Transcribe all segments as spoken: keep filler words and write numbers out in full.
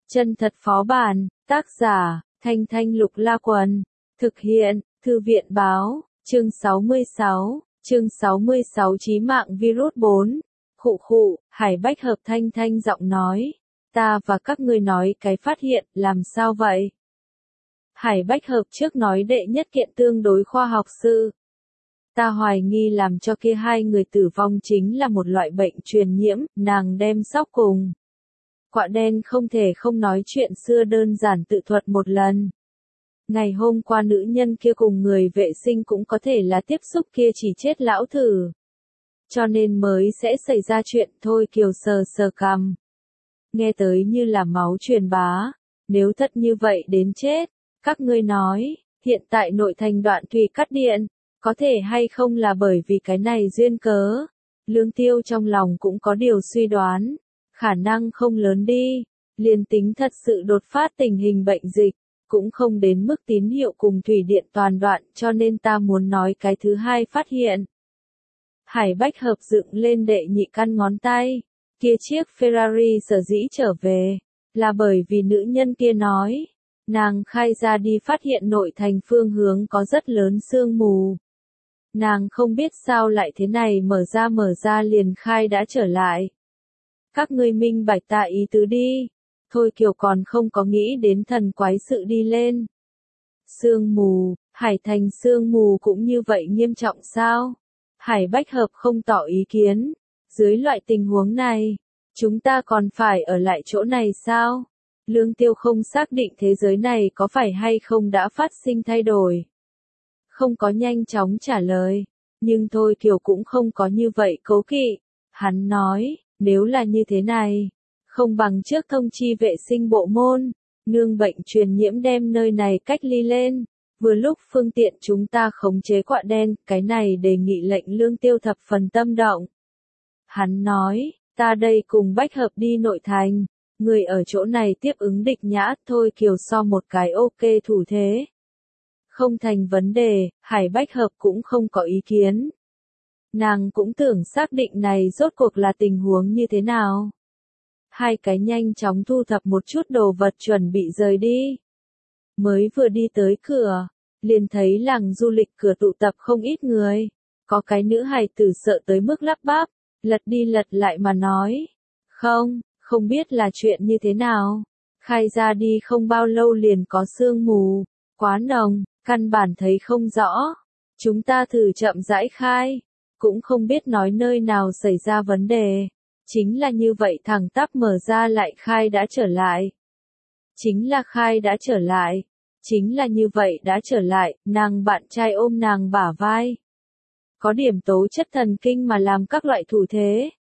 Chân thật phó bản, tác giả, Thanh Thanh Lục La Quần, thực hiện, Thư viện báo, chương sáu mươi sáu, chương sáu mươi sáu chí mạng virus bốn, khụ khụ, Hải Bách Hợp Thanh Thanh giọng nói, ta và các ngươi nói cái phát hiện, làm sao vậy? Hải Bách Hợp trước nói đệ nhất kiện tương đối khoa học sự. Ta hoài nghi làm cho kia hai người tử vong chính là một loại bệnh truyền nhiễm, nàng đem sóc cùng. Quạ đen không thể không nói chuyện xưa đơn giản tự thuật một lần. Ngày hôm qua nữ nhân kia cùng người vệ sinh cũng có thể là tiếp xúc kia chỉ chết lão thử. Cho nên mới sẽ xảy ra chuyện thôi. Kiều sờ sờ cằm. Nghe tới như là máu truyền bá. Nếu thật như vậy đến chết, các ngươi nói, hiện tại nội thành đoạn thủy cắt điện, có thể hay không là bởi vì cái này duyên cớ. Lương Tiêu trong lòng cũng có điều suy đoán. Khả năng không lớn đi, liền tính thật sự đột phát tình hình bệnh dịch, cũng không đến mức tín hiệu cùng thủy điện toàn đoạn, cho nên ta muốn nói cái thứ hai phát hiện. Hải Bách Hợp dựng lên đệ nhị căn ngón tay, kia chiếc Ferrari sở dĩ trở về, là bởi vì nữ nhân kia nói, nàng khai ra đi phát hiện nội thành phương hướng có rất lớn sương mù. Nàng không biết sao lại thế này mở ra mở ra liền khai đã trở lại. Các ngươi minh bạch ta ý tứ đi. Thôi Kiều còn không có nghĩ đến thần quái sự đi lên. Sương mù, Hải Thành sương mù cũng như vậy nghiêm trọng sao? Hải Bách Hợp không tỏ ý kiến. Dưới loại tình huống này, chúng ta còn phải ở lại chỗ này sao? Lương Tiêu không xác định thế giới này có phải hay không đã phát sinh thay đổi. Không có nhanh chóng trả lời. Nhưng thôi Kiều cũng không có như vậy cố kỵ. Hắn nói. Nếu là như thế này, không bằng trước thông chi vệ sinh bộ môn, nương bệnh truyền nhiễm đem nơi này cách ly lên, vừa lúc phương tiện chúng ta khống chế quạ đen, cái này đề nghị lệnh Lương Tiêu thập phần tâm động. Hắn nói, ta đây cùng Bách Hợp đi nội thành, người ở chỗ này tiếp ứng địch nhã, thôi Kiều so một cái ok thủ thế. Không thành vấn đề, Hải Bách Hợp cũng không có ý kiến. Nàng cũng tưởng xác định này rốt cuộc là tình huống như thế nào. Hai cái nhanh chóng thu thập một chút đồ vật chuẩn bị rời đi. Mới vừa đi tới cửa, liền thấy làng du lịch cửa tụ tập không ít người. Có cái nữ hài tử sợ tới mức lắp bắp, lật đi lật lại mà nói. Không, không biết là chuyện như thế nào. Khai ra đi không bao lâu liền có sương mù, quá nồng, căn bản thấy không rõ. Chúng ta thử chậm rãi khai. Cũng không biết nói nơi nào xảy ra vấn đề. Chính là như vậy thẳng tắp mở ra lại khai đã trở lại. Chính là khai đã trở lại. Chính là như vậy đã trở lại, nàng bạn trai ôm nàng bả vai. Có điểm tố chất thần kinh mà làm các loại thủ thế.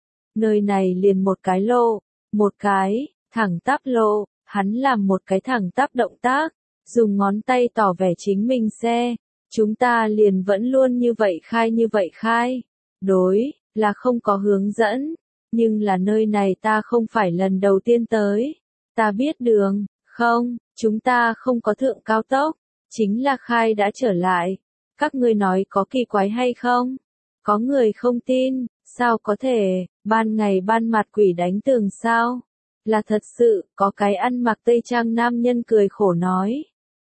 Nơi này liền một cái lô, một cái, thẳng tắp lô, hắn làm một cái thẳng tắp động tác, dùng ngón tay tỏ vẻ chính mình xe. Chúng ta liền vẫn luôn như vậy khai như vậy khai. Đối, là không có hướng dẫn. Nhưng là nơi này ta không phải lần đầu tiên tới. Ta biết đường, không, chúng ta không có thượng cao tốc. Chính là khai đã trở lại. Các ngươi nói có kỳ quái hay không? Có người không tin, sao có thể, ban ngày ban mặt quỷ đánh tường sao? Là thật sự, có cái ăn mặc tây trang nam nhân cười khổ nói.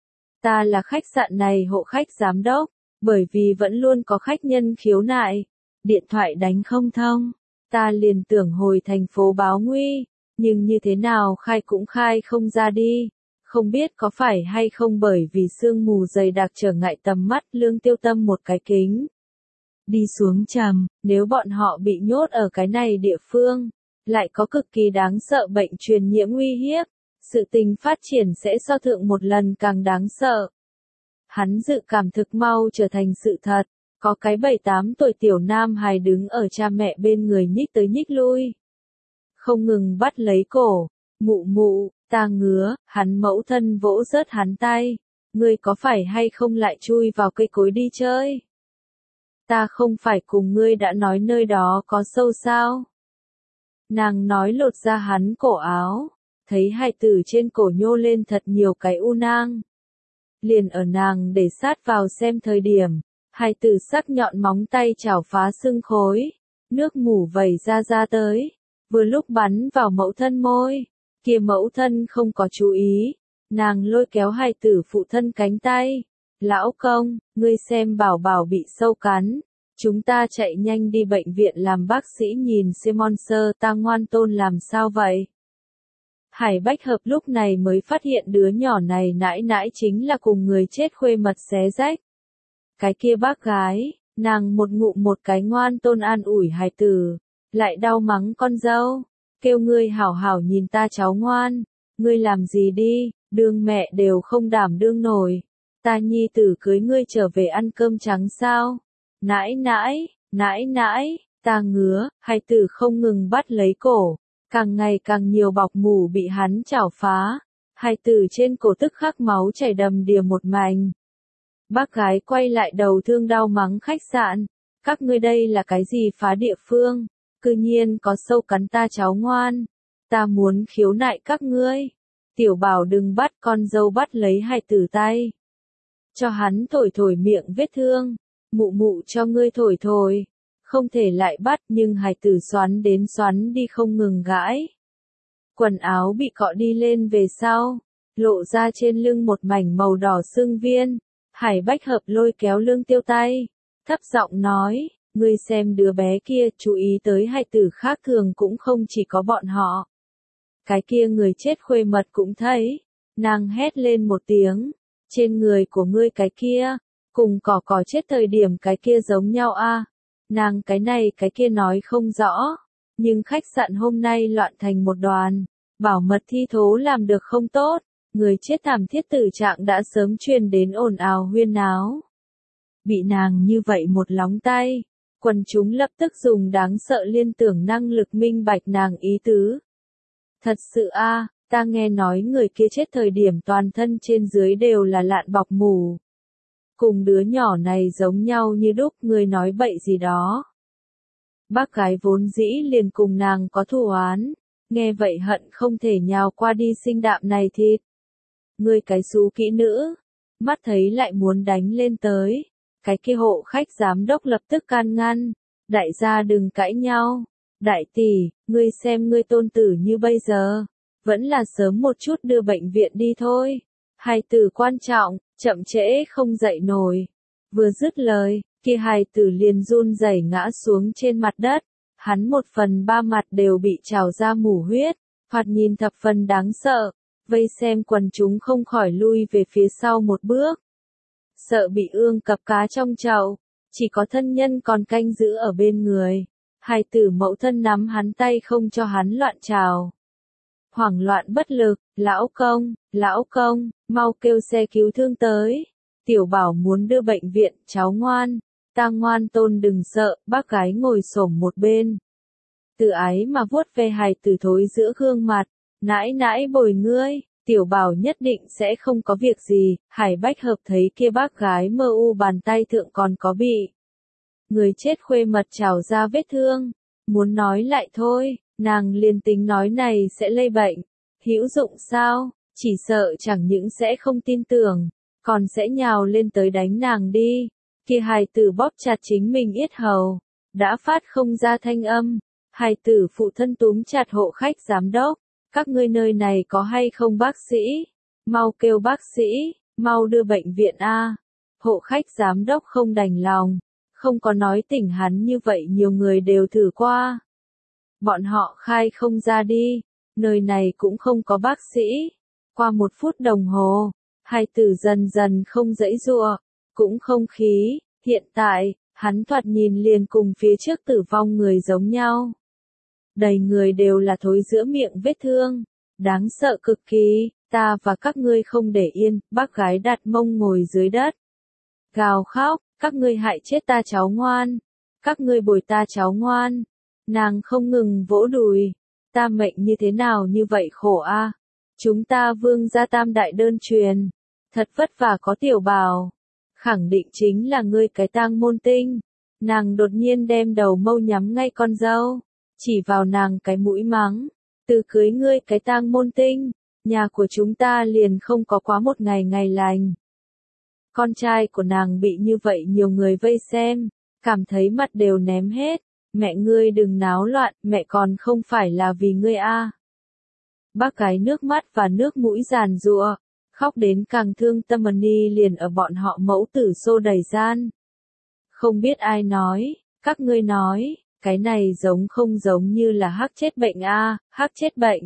Ta là khách sạn này hộ khách giám đốc, bởi vì vẫn luôn có khách nhân khiếu nại, điện thoại đánh không thông, ta liền tưởng hồi thành phố báo nguy, nhưng như thế nào khai cũng khai không ra đi, không biết có phải hay không bởi vì sương mù dày đặc trở ngại tầm mắt. Lương Tiêu tâm một cái kính, đi xuống trầm, nếu bọn họ bị nhốt ở cái này địa phương, lại có cực kỳ đáng sợ bệnh truyền nhiễm uy hiếp. Sự tình phát triển sẽ so thượng một lần càng đáng sợ. Hắn dự cảm thực mau trở thành sự thật, có cái bảy tám tuổi tiểu nam hài đứng ở cha mẹ bên người nhích tới nhích lui. Không ngừng bắt lấy cổ, mụ mụ, ta ngứa, hắn mẫu thân vỗ rớt hắn tay. Ngươi có phải hay không lại chui vào cây cối đi chơi? Ta không phải cùng ngươi đã nói nơi đó có sâu sao? Nàng nói lột ra hắn cổ áo. Thấy hài tử trên cổ nhô lên thật nhiều cái u nang. Liền ở nàng để sát vào xem thời điểm, hài tử sắc nhọn móng tay chảo phá xương khối, nước mủ vẩy ra ra tới, vừa lúc bắn vào mẫu thân môi. Kia mẫu thân không có chú ý, nàng lôi kéo hài tử phụ thân cánh tay. Lão công, ngươi xem bảo bảo bị sâu cắn. Chúng ta chạy nhanh đi bệnh viện làm bác sĩ nhìn xem Monster ta ngoan tôn làm sao vậy. Hải Bách Hợp lúc này mới phát hiện đứa nhỏ này nãi nãi chính là cùng người chết khuê mật xé rách. Cái kia bác gái, nàng một ngụm một cái ngoan tôn an ủi hài tử, lại đau mắng con dâu, kêu ngươi hảo hảo nhìn ta cháu ngoan, ngươi làm gì đi, đương mẹ đều không đảm đương nổi, ta nhi tử cưới ngươi trở về ăn cơm trắng sao, nãi nãi, nãi nãi, ta ngứa, hài tử không ngừng bắt lấy cổ, càng ngày càng nhiều bọc ngủ bị hắn chảo phá, hài tử trên cổ tức khắc máu chảy đầm đìa một mảnh. Bác gái quay lại đầu thương đau mắng khách sạn, các ngươi đây là cái gì phá địa phương, cư nhiên có sâu cắn ta cháu ngoan, ta muốn khiếu nại các ngươi. Tiểu Bảo đừng bắt con dâu bắt lấy hài tử tay. Cho hắn thổi thổi miệng vết thương, mụ mụ cho ngươi thổi thổi, không thể lại bắt nhưng hài tử xoắn đến xoắn đi không ngừng gãi. Quần áo bị cọ đi lên về sau, lộ ra trên lưng một mảnh màu đỏ sưng viên. Hải Bách Hợp lôi kéo Lương Tiêu tay, thấp giọng nói, ngươi xem đứa bé kia chú ý tới hài tử khác thường cũng không chỉ có bọn họ. Cái kia người chết khuê mật cũng thấy, nàng hét lên một tiếng, trên người của ngươi cái kia, cùng cỏ cỏ chết thời điểm cái kia giống nhau a. À? Nàng cái này cái kia nói không rõ, nhưng khách sạn hôm nay loạn thành một đoàn, bảo mật thi thố làm được không tốt. Người chết thảm thiết tử trạng đã sớm truyền đến ồn ào huyên náo. Bị nàng như vậy một lóng tay, quần chúng lập tức dùng đáng sợ liên tưởng năng lực minh bạch nàng ý tứ. Thật sự a, à, ta nghe nói người kia chết thời điểm toàn thân trên dưới đều là lạn bọc mù. Cùng đứa nhỏ này giống nhau như đúc, người nói bậy gì đó. Bác gái vốn dĩ liền cùng nàng có thù oán, nghe vậy hận không thể nhào qua đi sinh đạm này thịt. Ngươi cái xú kỹ nữ, mắt thấy lại muốn đánh lên tới, cái kia hộ khách giám đốc lập tức can ngăn, đại gia đừng cãi nhau, đại tỷ, ngươi xem ngươi tôn tử như bây giờ, vẫn là sớm một chút đưa bệnh viện đi thôi, hài tử quan trọng, chậm trễ không dậy nổi, vừa dứt lời, kia hài tử liền run rẩy ngã xuống trên mặt đất, hắn một phần ba mặt đều bị trào ra mủ huyết, thoạt nhìn thập phần đáng sợ. Vây xem quần chúng không khỏi lui về phía sau một bước. Sợ bị ương cập cá trong chậu, chỉ có thân nhân còn canh giữ ở bên người. Hài tử mẫu thân nắm hắn tay không cho hắn loạn trào. Hoảng loạn bất lực, lão công, lão công, mau kêu xe cứu thương tới. Tiểu Bảo muốn đưa bệnh viện, cháu ngoan, ta ngoan tôn đừng sợ, bác gái ngồi xổm một bên. Từ ái mà vuốt ve hài tử thối giữa gương mặt. Nãi nãi bồi ngươi, Tiểu Bảo nhất định sẽ không có việc gì, Hải Bách Hợp thấy kia bác gái mơ u bàn tay thượng còn có bị. Người chết khuê mật trào ra vết thương, muốn nói lại thôi, nàng liền tính nói này sẽ lây bệnh, hữu dụng sao, chỉ sợ chẳng những sẽ không tin tưởng, còn sẽ nhào lên tới đánh nàng đi, kia hài tử bóp chặt chính mình yết hầu, đã phát không ra thanh âm, hài tử phụ thân túm chặt hộ khách giám đốc. Các ngươi nơi này có hay không bác sĩ? Mau kêu bác sĩ, mau đưa bệnh viện a. Hộ khách giám đốc không đành lòng, không có nói tỉnh hắn như vậy nhiều người đều thử qua. Bọn họ khai không ra đi, nơi này cũng không có bác sĩ. Qua một phút đồng hồ, hài tử dần dần không giãy giụa, cũng không khí, hiện tại, hắn thoạt nhìn liền cùng phía trước tử vong người giống nhau. Đầy người đều là thối giữa miệng vết thương, đáng sợ cực kỳ, ta và các ngươi không để yên, bác gái đặt mông ngồi dưới đất. Gào khóc, các ngươi hại chết ta cháu ngoan, các ngươi bồi ta cháu ngoan, nàng không ngừng vỗ đùi, ta mệnh như thế nào như vậy khổ a, chúng ta vương gia tam đại đơn truyền, thật vất vả có Tiểu Bảo, khẳng định chính là ngươi cái tang môn tinh, nàng đột nhiên đem đầu mâu nhắm ngay con dâu. Chỉ vào nàng cái mũi mắng, từ cưới ngươi cái tang môn tinh, nhà của chúng ta liền không có quá một ngày ngày lành. Con trai của nàng bị như vậy nhiều người vây xem, cảm thấy mặt đều ném hết, mẹ ngươi đừng náo loạn, mẹ còn không phải là vì ngươi a. Bác gái nước mắt và nước mũi giàn giụa, khóc đến càng thương tâm. Ni liền ở bọn họ mẫu tử xô đẩy gian. Không biết ai nói, các ngươi nói, cái này giống không giống như là hắc chết bệnh a, hắc chết bệnh.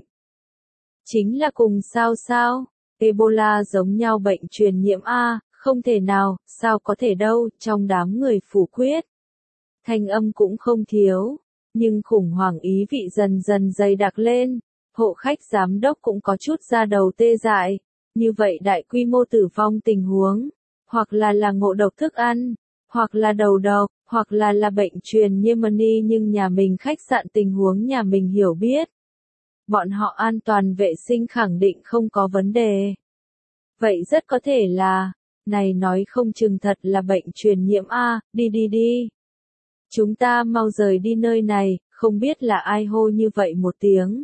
Chính là cùng sao sao, Ebola giống nhau bệnh truyền nhiễm a, không thể nào, sao có thể đâu, trong đám người phủ quyết. Thanh âm cũng không thiếu, nhưng khủng hoảng ý vị dần dần dày đặc lên, hộ khách giám đốc cũng có chút da đầu tê dại, như vậy đại quy mô tử vong tình huống, hoặc là là ngộ độc thức ăn, hoặc là đầu độc, hoặc là là bệnh truyền nhiễm. Ni nhưng nhà mình khách sạn tình huống nhà mình hiểu biết. Bọn họ an toàn vệ sinh khẳng định không có vấn đề. Vậy rất có thể là, này nói không chừng thật là bệnh truyền nhiễm a, đi đi đi. Chúng ta mau rời đi nơi này, không biết là ai hô như vậy một tiếng.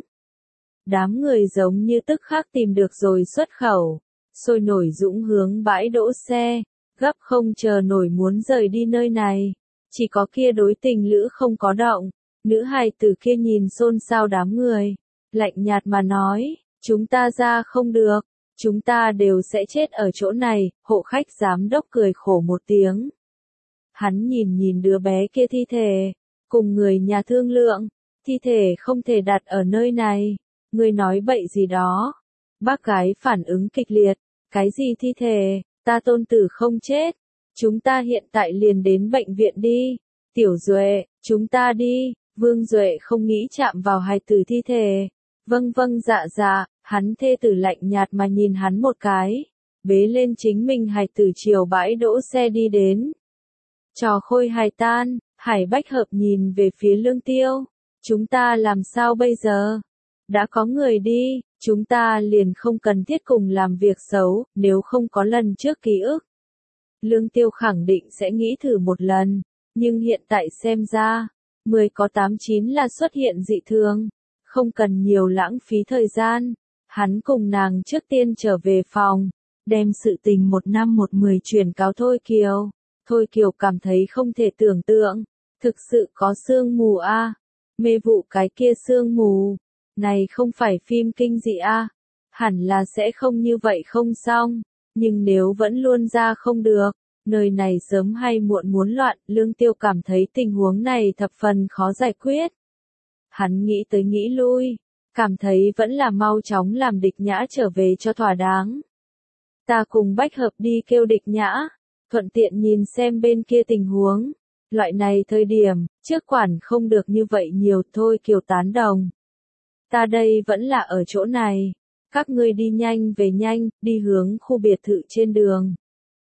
Đám người giống như tức khắc tìm được rồi xuất khẩu, sôi nổi dũng hướng bãi đỗ xe, gấp không chờ nổi muốn rời đi nơi này. Chỉ có kia đối tình lữ không có động, nữ hài tử kia nhìn xôn xao đám người, lạnh nhạt mà nói, chúng ta ra không được, chúng ta đều sẽ chết ở chỗ này. Hộ khách giám đốc cười khổ một tiếng. Hắn nhìn nhìn đứa bé kia thi thể, cùng người nhà thương lượng, thi thể không thể đặt ở nơi này, ngươi nói bậy gì đó. Bác gái phản ứng kịch liệt, cái gì thi thể, ta tôn tử không chết, chúng ta hiện tại liền đến bệnh viện đi. Tiểu Duệ, chúng ta đi. Vương Duệ không nghĩ chạm vào hài tử thi thể. Vâng vâng dạ dạ, hắn thê tử lạnh nhạt mà nhìn hắn một cái, bế lên chính mình hài tử chiều bãi đỗ xe đi đến. Trò khôi hài tan, Hải Bách Hợp nhìn về phía Lương Tiêu. Chúng ta làm sao bây giờ? Đã có người đi, chúng ta liền không cần thiết cùng làm việc xấu, nếu không có lần trước ký ức. Lương Tiêu khẳng định sẽ nghĩ thử một lần, nhưng hiện tại xem ra, mười có tám chín là xuất hiện dị thường, không cần nhiều lãng phí thời gian. Hắn cùng nàng trước tiên trở về phòng, đem sự tình một năm một mười truyền cáo Thôi Kiều. Thôi Kiều cảm thấy không thể tưởng tượng, thực sự có sương mù a, à? Mê vụ cái kia sương mù, này không phải phim kinh dị a, à? Hẳn là sẽ không như vậy không xong, nhưng nếu vẫn luôn ra không được, nơi này sớm hay muộn muốn loạn. Lương Tiêu cảm thấy tình huống này thập phần khó giải quyết. Hắn nghĩ tới nghĩ lui, cảm thấy vẫn là mau chóng làm Địch Nhã trở về cho thỏa đáng. Ta cùng Bách Hợp đi kêu Địch Nhã, thuận tiện nhìn xem bên kia tình huống. Loại này thời điểm, trước quản không được như vậy nhiều. Thôi Kiều tán đồng. Ta đây vẫn là ở chỗ này, các ngươi đi nhanh về nhanh, đi hướng khu biệt thự trên đường.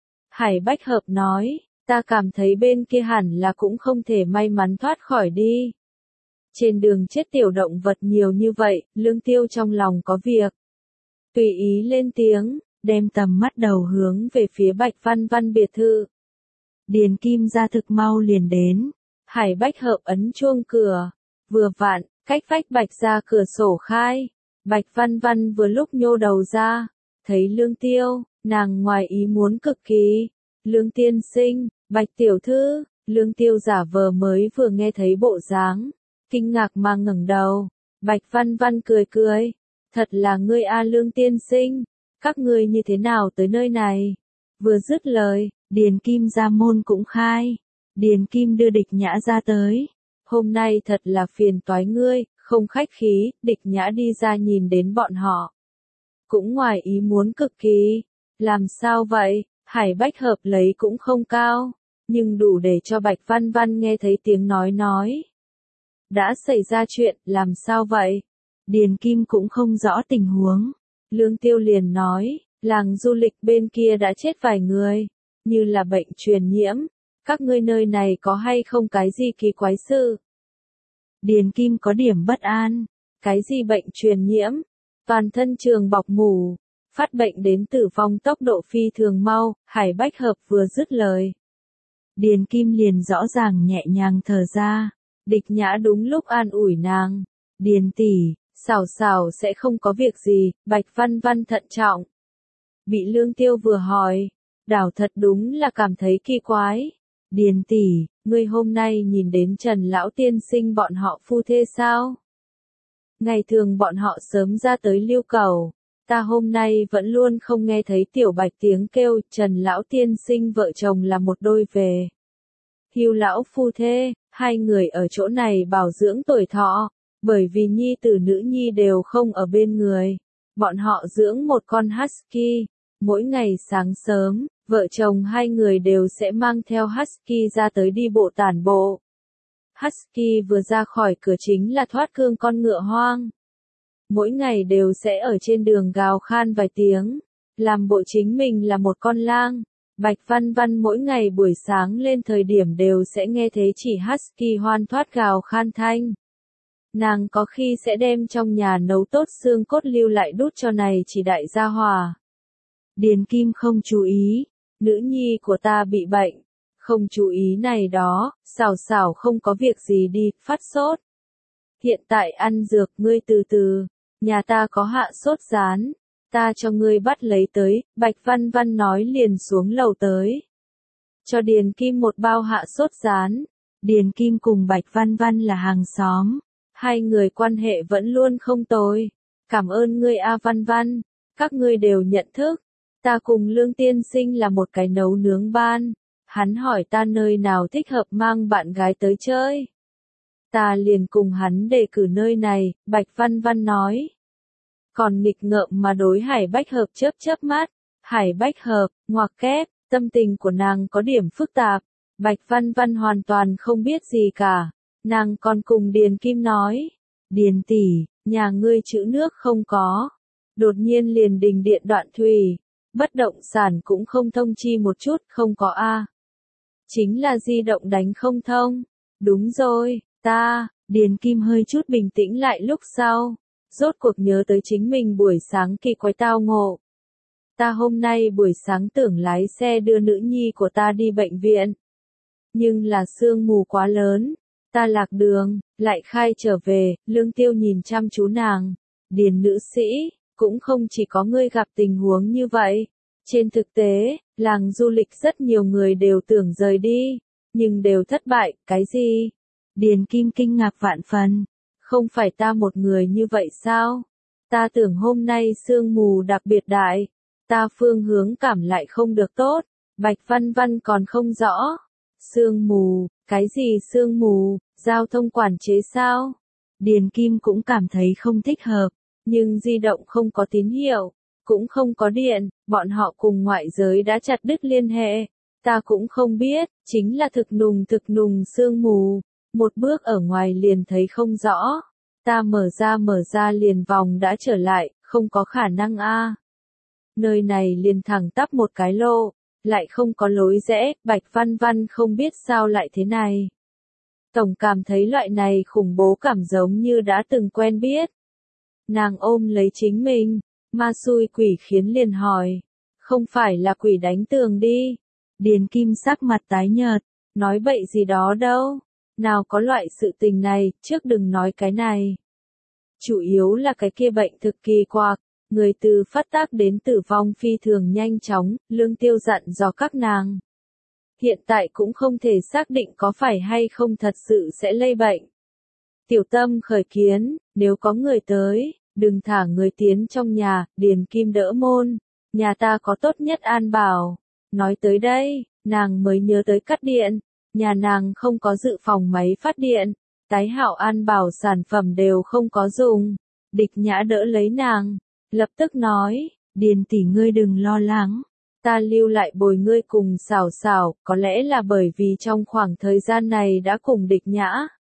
Hải Bách Hợp nói, ta cảm thấy bên kia hẳn là cũng không thể may mắn thoát khỏi đi. Trên đường chết tiểu động vật nhiều như vậy, Lương Tiêu trong lòng có việc. Tùy ý lên tiếng, đem tầm mắt đầu hướng về phía Bạch Văn Văn biệt thự. Điền Kim ra thực mau liền đến. Hải Bách Hợp ấn chuông cửa. Vừa vặn, cách vách Bạch ra cửa sổ khai. Bạch Văn Văn vừa lúc nhô đầu ra, thấy Lương Tiêu, nàng ngoài ý muốn cực kỳ. Lương tiên sinh, Bạch tiểu thư. Lương Tiêu giả vờ mới vừa nghe thấy bộ dáng, kinh ngạc mà ngẩng đầu. Bạch Văn Văn cười cười, thật là ngươi a Lương tiên sinh, các ngươi như thế nào tới nơi này? Vừa dứt lời, Điền Kim ra môn cũng khai. Điền Kim đưa Địch Nhã ra tới. Hôm nay thật là phiền toái ngươi, không khách khí. Địch Nhã đi ra nhìn đến bọn họ, cũng ngoài ý muốn cực kỳ. Làm sao vậy? Hải Bách Hợp lấy cũng không cao, nhưng đủ để cho Bạch Văn Văn nghe thấy tiếng nói nói. Đã xảy ra chuyện, làm sao vậy? Điền Kim cũng không rõ tình huống. Lương Tiêu liền nói, làng du lịch bên kia đã chết vài người, như là bệnh truyền nhiễm. Các ngươi nơi này có hay không cái gì kỳ quái sự? Điền Kim có điểm bất an. Cái gì bệnh truyền nhiễm? Toàn thân trường bọc mủ, phát bệnh đến tử vong tốc độ phi thường mau. Hải Bách Hợp vừa dứt lời, Điền Kim liền rõ ràng nhẹ nhàng thở ra. Địch Nhã đúng lúc an ủi nàng, Điền tỷ, xảo xảo sẽ không có việc gì. Bạch Văn Văn thận trọng. Bị Lương Tiêu vừa hỏi, đảo thật đúng là cảm thấy kỳ quái. Điền tỷ, ngươi hôm nay nhìn đến Trần lão tiên sinh bọn họ phu thê sao? Ngày thường bọn họ sớm ra tới lưu cầu. Ta hôm nay vẫn luôn không nghe thấy tiểu bạch tiếng kêu, Trần lão tiên sinh vợ chồng là một đôi về. Hưu lão phu thê, hai người ở chỗ này bảo dưỡng tuổi thọ, bởi vì nhi tử nữ nhi đều không ở bên người. Bọn họ dưỡng một con husky, mỗi ngày sáng sớm, vợ chồng hai người đều sẽ mang theo husky ra tới đi bộ tản bộ. Husky vừa ra khỏi cửa chính là thoát cương con ngựa hoang. Mỗi ngày đều sẽ ở trên đường gào khan vài tiếng, làm bộ chính mình là một con lang. Bạch Văn Văn mỗi ngày buổi sáng lên thời điểm đều sẽ nghe thấy chỉ husky hoan thoát gào khan thanh. Nàng có khi sẽ đem trong nhà nấu tốt xương cốt lưu lại đút cho này chỉ đại gia hòa. Điền Kim không chú ý, nữ nhi của ta bị bệnh, không chú ý này đó, xảo xảo không có việc gì đi, phát sốt. Hiện tại ăn dược ngươi từ từ, nhà ta có hạ sốt rán, ta cho ngươi bắt lấy tới, Bạch Văn Văn nói liền xuống lầu tới. Cho Điền Kim một bao hạ sốt rán, Điền Kim cùng Bạch Văn Văn là hàng xóm, hai người quan hệ vẫn luôn không tồi. Cảm ơn ngươi A Văn Văn, các ngươi đều nhận thức, ta cùng Lương Tiên Sinh là một cái nấu nướng ban, hắn hỏi ta nơi nào thích hợp mang bạn gái tới chơi. Ta liền cùng hắn đề cử nơi này, Bạch Văn Văn nói. Còn nghịch ngợm mà đối Hải Bách Hợp chớp chớp mắt, Hải Bách Hợp, ngoặc kép, tâm tình của nàng có điểm phức tạp, Bạch Văn Văn hoàn toàn không biết gì cả, nàng còn cùng Điền Kim nói, Điền tỷ, nhà ngươi trữ nước không có, đột nhiên liền đình điện đoạn thủy, bất động sản cũng không thông chi một chút, không có a. Chính là di động đánh không thông, đúng rồi, ta, Điền Kim hơi chút bình tĩnh lại lúc sau. Rốt cuộc nhớ tới chính mình buổi sáng kỳ quái tao ngộ. Ta hôm nay buổi sáng tưởng lái xe đưa nữ nhi của ta đi bệnh viện. Nhưng là sương mù quá lớn, ta lạc đường, lại khai trở về, Lương Tiêu nhìn chăm chú nàng. Điền nữ sĩ, cũng không chỉ có ngươi gặp tình huống như vậy. Trên thực tế, làng du lịch rất nhiều người đều tưởng rời đi, nhưng đều thất bại, cái gì? Điền Kim kinh ngạc vạn phần. Không phải ta một người như vậy sao? Ta tưởng hôm nay sương mù đặc biệt đại, ta phương hướng cảm lại không được tốt, Bạch Văn Văn còn không rõ. Sương mù, cái gì sương mù, giao thông quản chế sao? Điền Kim cũng cảm thấy không thích hợp, nhưng di động không có tín hiệu, cũng không có điện, bọn họ cùng ngoại giới đã chặt đứt liên hệ. Ta cũng không biết, chính là thực nùng thực nùng sương mù. Một bước ở ngoài liền thấy không rõ, ta mở ra mở ra liền vòng đã trở lại, không có khả năng a. Nơi này liền thẳng tắp một cái lô, lại không có lối rẽ, Bạch Văn Văn không biết sao lại thế này. Tổng cảm thấy loại này khủng bố cảm giống như đã từng quen biết. Nàng ôm lấy chính mình, ma xui quỷ khiến liền hỏi, không phải là quỷ đánh tường đi. Điền Kim sắc mặt tái nhợt, nói bậy gì đó đâu. Nào có loại sự tình này, trước đừng nói cái này. Chủ yếu là cái kia bệnh thực kỳ quặc, người từ phát tác đến tử vong phi thường nhanh chóng, Lương Tiêu dặn dò các nàng. Hiện tại cũng không thể xác định có phải hay không thật sự sẽ lây bệnh. Tiểu Tâm khởi kiến, nếu có người tới, đừng thả người tiến trong nhà, Điền Kim đỡ môn, nhà ta có tốt nhất an bảo. Nói tới đây, nàng mới nhớ tới cắt điện. Nhà nàng không có dự phòng máy phát điện, tái hảo an bảo sản phẩm đều không có dùng. Địch Nhã đỡ lấy nàng, lập tức nói, Điền tỷ ngươi đừng lo lắng, ta lưu lại bồi ngươi cùng xảo xảo, có lẽ là bởi vì trong khoảng thời gian này đã cùng Địch Nhã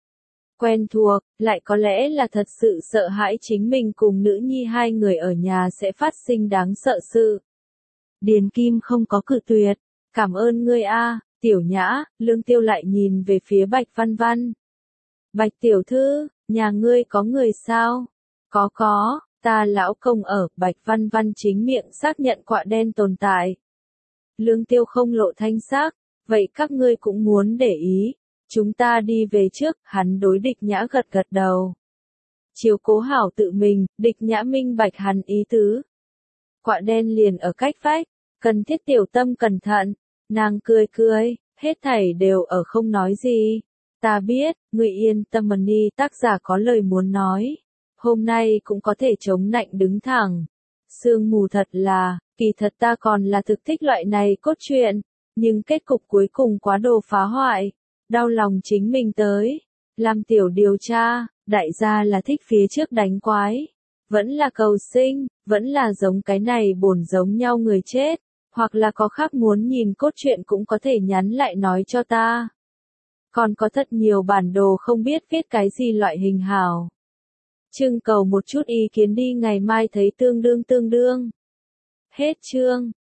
quen thuộc, lại có lẽ là thật sự sợ hãi chính mình cùng nữ nhi hai người ở nhà sẽ phát sinh đáng sợ sự. Điền Kim không có cự tuyệt, cảm ơn ngươi a. Tiểu Nhã, Lương Tiêu lại nhìn về phía Bạch Văn Văn. Bạch tiểu thư, nhà ngươi có người sao? Có có, ta lão công ở, Bạch Văn Văn chính miệng xác nhận quạ đen tồn tại. Lương Tiêu không lộ thanh sắc, vậy các ngươi cũng muốn để ý, chúng ta đi về trước, hắn đối Địch Nhã gật gật đầu. Chiếu cố hảo tự mình, Địch Nhã minh bạch hắn ý tứ. Quạ đen liền ở cách vách, cần thiết Tiểu Tâm cẩn thận. Nàng cười cười, hết thảy đều ở không nói gì. Ta biết, ngươi yên tâm đi, tác giả có lời muốn nói. hôm nay cũng có thể chống nạnh đứng thẳng. Sương mù thật là, kỳ thật ta còn là thực thích loại này cốt truyện, nhưng kết cục cuối cùng quá đồ phá hoại, đau lòng chính mình tới. Làm tiểu điều tra, đại gia là thích phía trước đánh quái, vẫn là cầu sinh, vẫn là giống cái này bổn giống nhau người chết, hoặc là có khác muốn nhìn cốt truyện cũng có thể nhắn lại nói cho ta. Còn có thật nhiều bản đồ không biết viết cái gì loại hình hảo. Trưng cầu một chút ý kiến đi, ngày mai thấy tương đương tương đương. Hết chương.